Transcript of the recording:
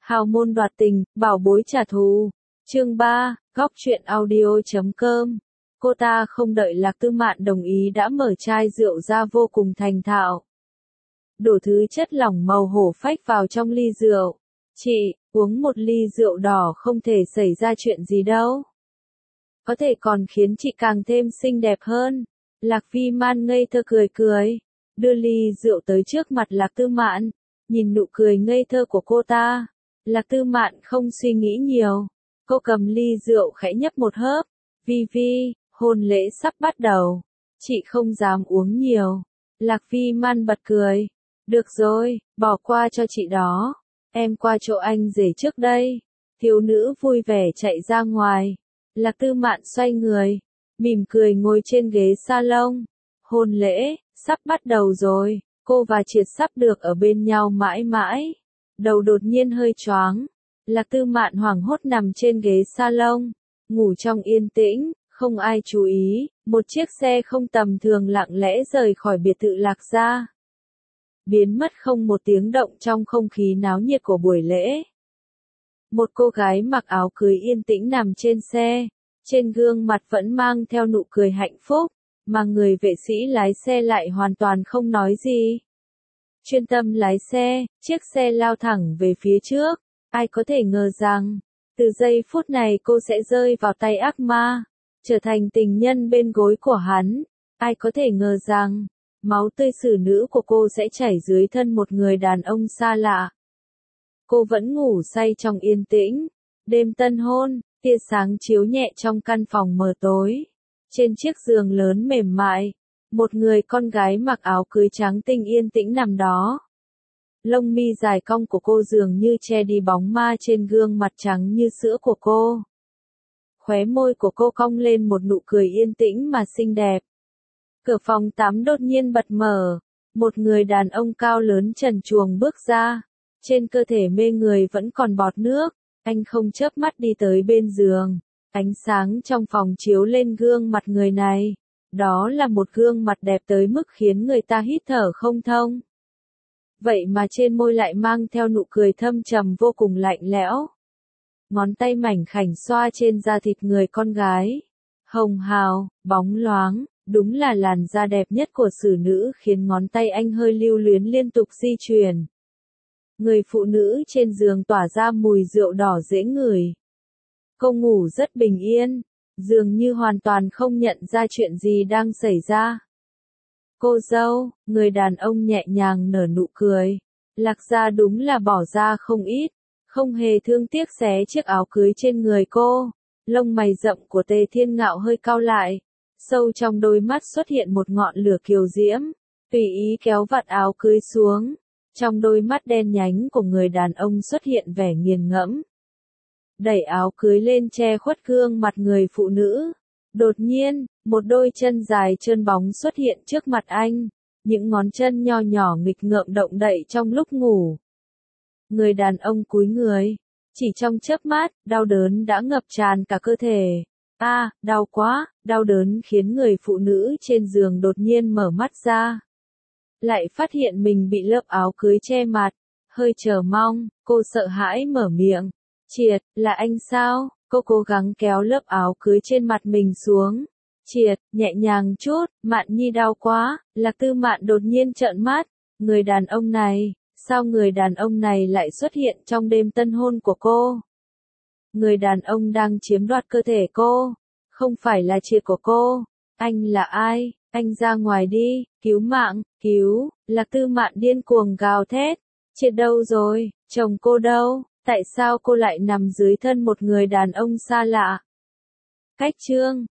Hào môn đoạt tình, bảo bối trả thù. Chương 3, góc truyện audio.com. Cô ta không đợi Lạc Tư Mạn đồng ý đã mở chai rượu ra vô cùng thành thạo. Đổ thứ chất lỏng màu hổ phách vào trong ly rượu. Chị, uống một ly rượu đỏ không thể xảy ra chuyện gì đâu. Có thể còn khiến chị càng thêm xinh đẹp hơn. Lạc Vi Man ngây thơ cười cười, đưa ly rượu tới trước mặt Lạc Tư Mạn, nhìn nụ cười ngây thơ của cô ta. Lạc Tư Mạn không suy nghĩ nhiều, cô cầm ly rượu khẽ nhấp một hớp. Vi Vi, hôn lễ sắp bắt đầu, chị không dám uống nhiều. Lạc Vi Man bật cười, được rồi, bỏ qua cho chị đó, em qua chỗ anh rể trước đây. Thiếu nữ vui vẻ chạy ra ngoài. Lạc Tư Mạn xoay người, mỉm cười ngồi trên ghế salon. Hôn lễ sắp bắt đầu rồi, cô và Triệt sắp được ở bên nhau mãi mãi. Đầu đột nhiên hơi choáng, Lạc Tư Mạn hoảng hốt nằm trên ghế salon, ngủ trong yên tĩnh, không ai chú ý. Một chiếc xe không tầm thường lặng lẽ rời khỏi biệt thự Lạc gia, biến mất không một tiếng động trong không khí náo nhiệt của buổi lễ. Một cô gái mặc áo cưới yên tĩnh nằm trên xe, trên gương mặt vẫn mang theo nụ cười hạnh phúc, mà người vệ sĩ lái xe lại hoàn toàn không nói gì. Chuyên tâm lái xe, chiếc xe lao thẳng về phía trước. Ai có thể ngờ rằng, từ giây phút này cô sẽ rơi vào tay ác ma, trở thành tình nhân bên gối của hắn. Ai có thể ngờ rằng, máu tươi xử nữ của cô sẽ chảy dưới thân một người đàn ông xa lạ. Cô vẫn ngủ say trong yên tĩnh. Đêm tân hôn, tia sáng chiếu nhẹ trong căn phòng mờ tối. Trên chiếc giường lớn mềm mại, một người con gái mặc áo cưới trắng tinh yên tĩnh nằm đó. Lông mi dài cong của cô dường như che đi bóng ma trên gương mặt trắng như sữa của cô. Khóe môi của cô cong lên một nụ cười yên tĩnh mà xinh đẹp. Cửa phòng tắm đột nhiên bật mở. Một người đàn ông cao lớn trần truồng bước ra. Trên cơ thể mê người vẫn còn bọt nước. Anh không chớp mắt đi tới bên giường. Ánh sáng trong phòng chiếu lên gương mặt người này. Đó là một gương mặt đẹp tới mức khiến người ta hít thở không thông. Vậy mà trên môi lại mang theo nụ cười thâm trầm vô cùng lạnh lẽo. Ngón tay mảnh khảnh xoa trên da thịt người con gái. Hồng hào, bóng loáng, đúng là làn da đẹp nhất của xử nữ, khiến ngón tay anh hơi lưu luyến liên tục di chuyển. Người phụ nữ trên giường tỏa ra mùi rượu đỏ dễ ngửi. Cô ngủ rất bình yên, dường như hoàn toàn không nhận ra chuyện gì đang xảy ra. Cô dâu, người đàn ông nhẹ nhàng nở nụ cười. Lạc gia đúng là bỏ ra không ít, không hề thương tiếc xé chiếc áo cưới trên người cô. Lông mày rậm của Tề Thiên Ngạo hơi cau lại, sâu trong đôi mắt xuất hiện một ngọn lửa kiều diễm, tùy ý kéo vạt áo cưới xuống. Trong đôi mắt đen nhánh của người đàn ông xuất hiện vẻ nghiền ngẫm. Đẩy áo cưới lên che khuất gương mặt người phụ nữ. Đột nhiên, một đôi chân dài trơn bóng xuất hiện trước mặt anh. Những ngón chân nho nhỏ nghịch ngợm động đậy trong lúc ngủ. Người đàn ông cúi người. Chỉ trong chớp mắt, đau đớn đã ngập tràn cả cơ thể. Đau quá, đau đớn khiến người phụ nữ trên giường đột nhiên mở mắt ra. Lại phát hiện mình bị lớp áo cưới che mặt. Hơi chờ mong, cô sợ hãi mở miệng. Triệt, là anh sao? Cô cố gắng kéo lớp áo cưới trên mặt mình xuống. Triệt, nhẹ nhàng chút, Mạn Nhi đau quá. Lạc Tư Mạn đột nhiên trợn mắt. Người đàn ông này, sao người đàn ông này lại xuất hiện trong đêm tân hôn của cô? Người đàn ông đang chiếm đoạt cơ thể cô, không phải là Triệt của cô. Anh là ai? Anh ra ngoài đi, cứu mạng, cứu. Lạc Tư Mạn điên cuồng gào thét. Triệt đâu rồi? Chồng cô đâu? Tại sao cô lại nằm dưới thân một người đàn ông xa lạ? Cách chương